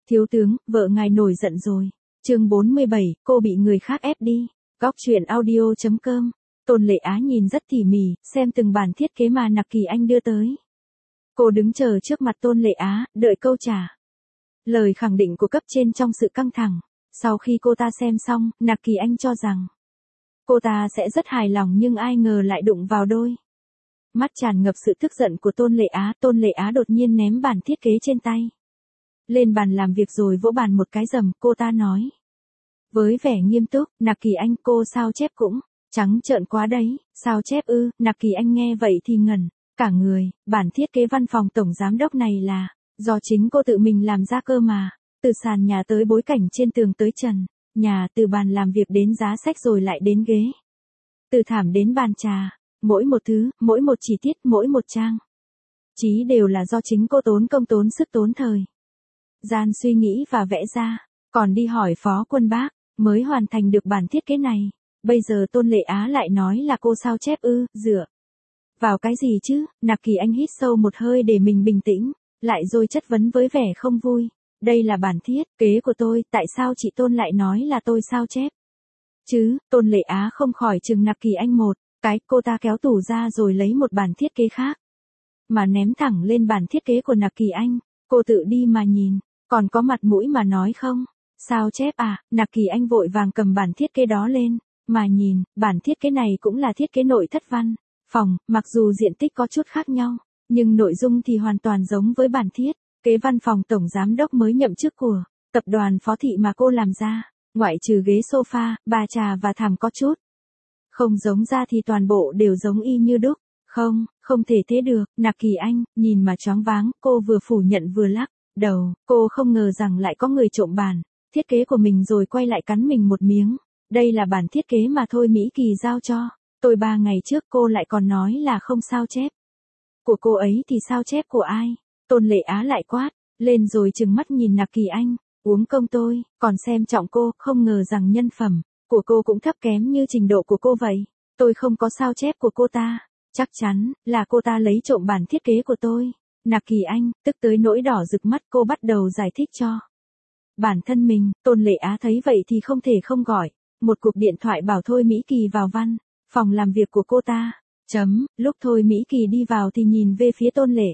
Thiếu tướng, vợ ngài nổi giận rồi. Chương 47, cô bị người khác ép đi. Góc truyện audio.com. Tôn Lệ Á nhìn rất tỉ mỉ, xem từng bản thiết kế mà Nặc Kỳ Anh đưa tới. Cô đứng chờ trước mặt Tôn Lệ Á, đợi câu trả lời khẳng định của cấp trên trong sự căng thẳng. Sau khi cô ta xem xong, Nặc Kỳ Anh cho rằng cô ta sẽ rất hài lòng, nhưng ai ngờ lại đụng vào đôi mắt tràn ngập sự tức giận của Tôn Lệ Á đột nhiên ném bản thiết kế trên tay lên bàn làm việc rồi vỗ bàn một cái rầm. Cô ta nói với vẻ nghiêm túc, Nặc Kỳ Anh, cô sao chép cũng trắng trợn quá đấy. Sao chép ư? Nặc Kỳ Anh nghe vậy thì ngẩn cả người. Bản thiết kế văn phòng tổng giám đốc này là do chính cô tự mình làm ra cơ mà. Từ sàn nhà tới bối cảnh trên tường tới trần nhà, từ bàn làm việc đến giá sách rồi lại đến ghế, từ thảm đến bàn trà, mỗi một thứ, mỗi một chi tiết, mỗi một trang chí đều là do chính cô tốn công tốn sức tốn thời gian suy nghĩ và vẽ ra, còn đi hỏi Phó Quân Bác mới hoàn thành được bản thiết kế này. Bây giờ Tôn Lệ Á lại nói là cô sao chép ư? Dựa vào cái gì chứ? Nặc Kỳ Anh hít sâu một hơi để mình bình tĩnh lại rồi chất vấn với vẻ không vui. Đây là bản thiết kế của tôi, tại sao chị Tôn lại nói là tôi sao chép chứ? Tôn Lệ Á không khỏi chừng Nặc Kỳ Anh một cái. Cô ta kéo tủ ra rồi lấy một bản thiết kế khác mà ném thẳng lên bản thiết kế của Nặc Kỳ Anh. Cô tự đi mà nhìn, còn có mặt mũi mà nói không sao chép à? Nặc Kỳ Anh vội vàng cầm bản thiết kế đó lên mà nhìn. Bản thiết kế này cũng là thiết kế nội thất văn phòng, mặc dù diện tích có chút khác nhau, nhưng nội dung thì hoàn toàn giống với bản thiết kế văn phòng tổng giám đốc mới nhậm chức của tập đoàn Phó Thị mà cô làm ra. Ngoại trừ ghế sofa, bà trà và thảm có chút không giống ra thì toàn bộ đều giống y như đúc. Không thể thế được. Nặc Kỳ Anh nhìn mà choáng váng, cô vừa phủ nhận vừa lắc đầu. Cô không ngờ rằng lại có người trộm bản thiết kế của mình rồi quay lại cắn mình một miếng. Đây là bản thiết kế mà Thôi Mỹ Kỳ giao cho tôi 3 ngày trước, cô lại còn nói là không sao chép của cô ấy thì sao chép của ai? Tôn Lệ Á lại quát lên rồi trừng mắt nhìn Nặc Kỳ Anh. Uống công tôi còn xem trọng cô, không ngờ rằng nhân phẩm của cô cũng thấp kém như trình độ của cô vậy. Tôi không có sao chép của cô ta, chắc chắn là cô ta lấy trộm bản thiết kế của tôi. Nặc Kỳ Anh tức tới nỗi đỏ rực mắt, cô bắt đầu giải thích cho bản thân mình. Tôn Lệ Á thấy vậy thì không thể không gọi một cuộc điện thoại bảo Thôi Mỹ Kỳ vào văn phòng làm việc của cô ta. Lúc Thôi Mỹ Kỳ đi vào thì nhìn về phía Tôn Lệ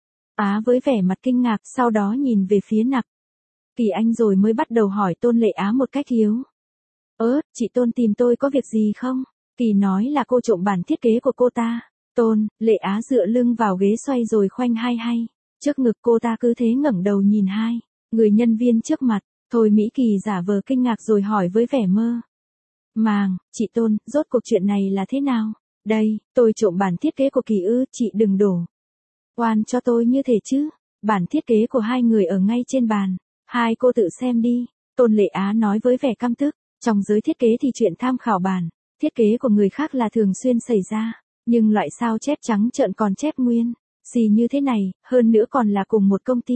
Á với vẻ mặt kinh ngạc, sau đó nhìn về phía Nặc Kỳ Anh rồi mới bắt đầu hỏi Tôn Lệ Á một cách yếu ớt. Chị Tôn tìm tôi có việc gì không? Kỳ nói là cô trộm bản thiết kế của cô ta. Tôn Lệ Á dựa lưng vào ghế xoay rồi khoanh hai hay trước ngực. Cô ta cứ thế ngẩng đầu nhìn hai người nhân viên trước mặt. Thôi Mỹ Kỳ giả vờ kinh ngạc rồi hỏi với vẻ mơ màng, chị Tôn, rốt cuộc chuyện này là thế nào? Đây, tôi trộm bản thiết kế của Kỳ ư? Chị đừng đổ oan cho tôi như thế chứ. Bản thiết kế của hai người ở ngay trên bàn, hai cô tự xem đi. Tôn Lệ Á nói với vẻ căm tức. Trong giới thiết kế thì chuyện tham khảo bản thiết kế của người khác là thường xuyên xảy ra, nhưng loại sao chép trắng trợn còn chép nguyên gì như thế này, hơn nữa còn là cùng một công ty,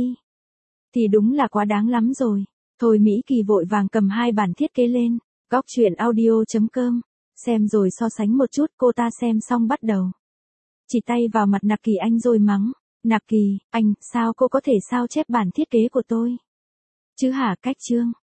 thì đúng là quá đáng lắm rồi. Thôi Mỹ Kỳ vội vàng cầm hai bản thiết kế lên. Góc truyện audio.com. Xem rồi so sánh một chút. Cô ta xem xong bắt đầu chỉ tay vào mặt Nặc Kỳ Anh rồi mắng. Nặc Kỳ Anh, sao cô có thể sao chép bản thiết kế của tôi chứ hả? Cách chương